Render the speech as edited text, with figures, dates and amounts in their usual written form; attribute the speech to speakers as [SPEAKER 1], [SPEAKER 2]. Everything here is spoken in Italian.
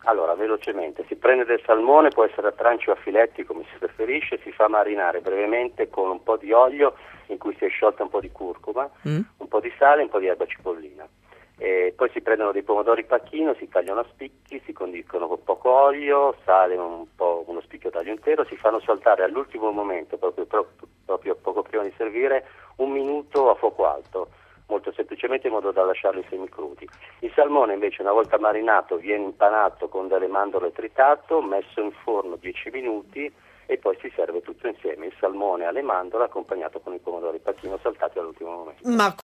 [SPEAKER 1] Allora, velocemente, si prende del salmone, può essere a tranci o a filetti come si preferisce, si fa marinare brevemente con un po' di olio in cui si è sciolta un po' di curcuma, un po' di sale e un po' di erba cipollina. E poi si prendono dei pomodori pacchino, si tagliano a spicchi, si condiscono con poco olio, sale uno spicchio taglio intero, si fanno saltare all'ultimo momento, proprio poco prima di servire, 1 minuto a fuoco alto, molto semplicemente in modo da lasciarli semicrudi. Il salmone invece, una volta marinato, viene impanato con delle mandorle tritato, messo in forno 10 minuti e poi si serve tutto insieme, il salmone alle mandorle accompagnato con i pomodori pacchino saltati all'ultimo momento.
[SPEAKER 2] Ma